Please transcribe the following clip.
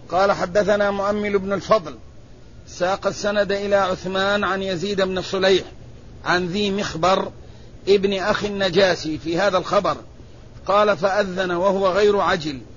قال حدثنا مؤمل بن الفضل ساق السند إلى عثمان عن يزيد بن صليح عن ذي مخبر ابن أخي النجاسي في هذا الخبر. قال فأذن وهو غير عجل